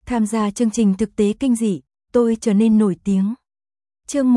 Tham gia chương trình thực tế kinh dị, tôi trở nên nổi tiếng. Chương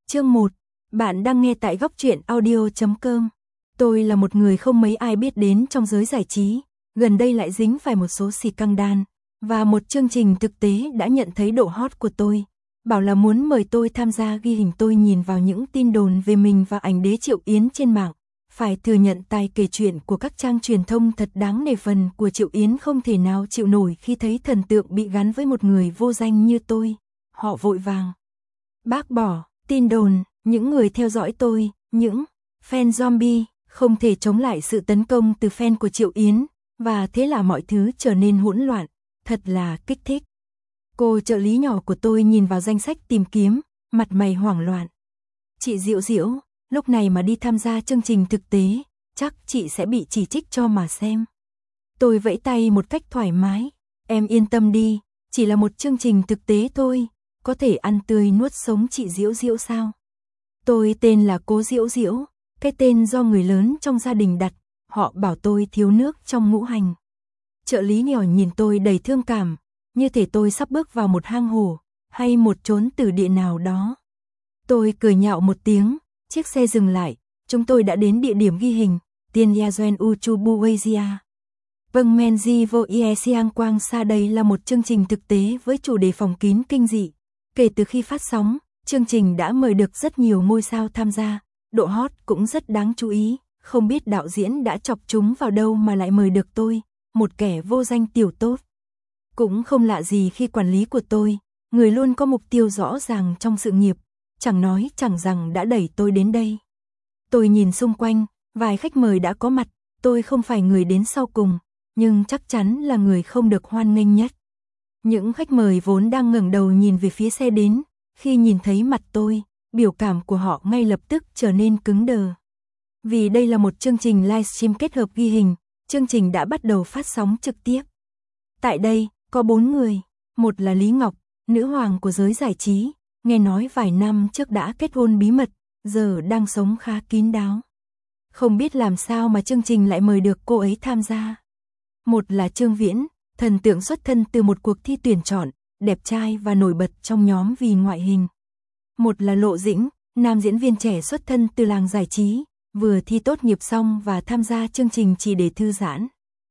1, bạn đang nghe tại góc truyện audio.com. Tôi là một người không mấy ai biết đến trong giới giải trí, gần đây lại dính phải một số scandal, và một chương trình thực tế đã nhận thấy độ hot của tôi, bảo là muốn mời tôi tham gia ghi hình. Tôi nhìn vào những tin đồn về mình và ảnh đế Triệu Yến trên mạng, phải thừa nhận tài kể chuyện của các trang truyền thông thật đáng nể. Phần của Triệu Yến không thể nào chịu nổi khi thấy thần tượng bị gắn với một người vô danh như tôi. Họ vội vàng bác bỏ tin đồn. Những người theo dõi tôi, những fan zombie, không thể chống lại sự tấn công từ fan của Triệu Yến, và thế là mọi thứ trở nên hỗn loạn, thật là kích thích. Cô trợ lý nhỏ của tôi nhìn vào danh sách tìm kiếm, mặt mày hoảng loạn. Chị Diệu Diệu, lúc này mà đi tham gia chương trình thực tế, chắc chị sẽ bị chỉ trích cho mà xem. Tôi vẫy tay một cách thoải mái, em yên tâm đi, chỉ là một chương trình thực tế thôi, có thể ăn tươi nuốt sống chị Diệu Diệu sao? Tôi tên là Cố Diệu Diệu, cái tên do người lớn trong gia đình đặt, họ bảo tôi thiếu nước trong ngũ hành. Trợ lý nhỏ nhìn tôi đầy thương cảm, như thể tôi sắp bước vào một hang hổ, hay một chốn tử địa nào đó. Tôi cười nhạo một tiếng, chiếc xe dừng lại, chúng tôi đã đến địa điểm ghi hình, Tiên Yazen Uchubuasia. Vâng, Menji vô Ie Siang Quang Sa. Đây là một chương trình thực tế với chủ đề phòng kín kinh dị. Kể từ khi phát sóng, chương trình đã mời được rất nhiều ngôi sao tham gia, độ hot cũng rất đáng chú ý, không biết đạo diễn đã chọc chúng vào đâu mà lại mời được tôi, một kẻ vô danh tiểu tốt. Cũng không lạ gì khi quản lý của tôi, người luôn có mục tiêu rõ ràng trong sự nghiệp, chẳng nói chẳng rằng đã đẩy tôi đến đây. Tôi nhìn xung quanh, vài khách mời đã có mặt, tôi không phải người đến sau cùng, nhưng chắc chắn là người không được hoan nghênh nhất. Những khách mời vốn đang ngẩng đầu nhìn về phía xe đến, khi nhìn thấy mặt tôi, biểu cảm của họ ngay lập tức trở nên cứng đờ. Vì đây là một chương trình livestream kết hợp ghi hình, chương trình đã bắt đầu phát sóng trực tiếp. Tại đây, có 4 người, một là Lý Ngọc, nữ hoàng của giới giải trí, nghe nói vài năm trước đã kết hôn bí mật, giờ đang sống khá kín đáo. Không biết làm sao mà chương trình lại mời được cô ấy tham gia. Một là Trương Viễn, thần tượng xuất thân từ một cuộc thi tuyển chọn, đẹp trai và nổi bật trong nhóm vì ngoại hình. Một là Lộ Dĩnh, nam diễn viên trẻ xuất thân từ làng giải trí, vừa thi tốt nghiệp xong và tham gia chương trình chỉ để thư giãn.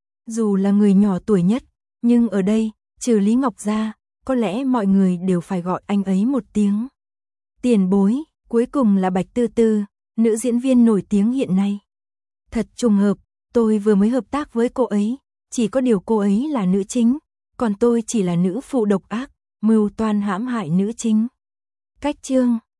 Dù là người nhỏ tuổi nhất, nhưng ở đây, trừ Lý Ngọc ra, có lẽ mọi người đều phải gọi anh ấy một tiếng tiền bối. Cuối cùng là Bạch Tư Tư, nữ diễn viên nổi tiếng hiện nay. Thật trùng hợp, tôi vừa mới hợp tác với cô ấy, chỉ có điều cô ấy là nữ chính, còn tôi chỉ là nữ phụ độc ác, mưu toan hãm hại nữ chính. Cách chương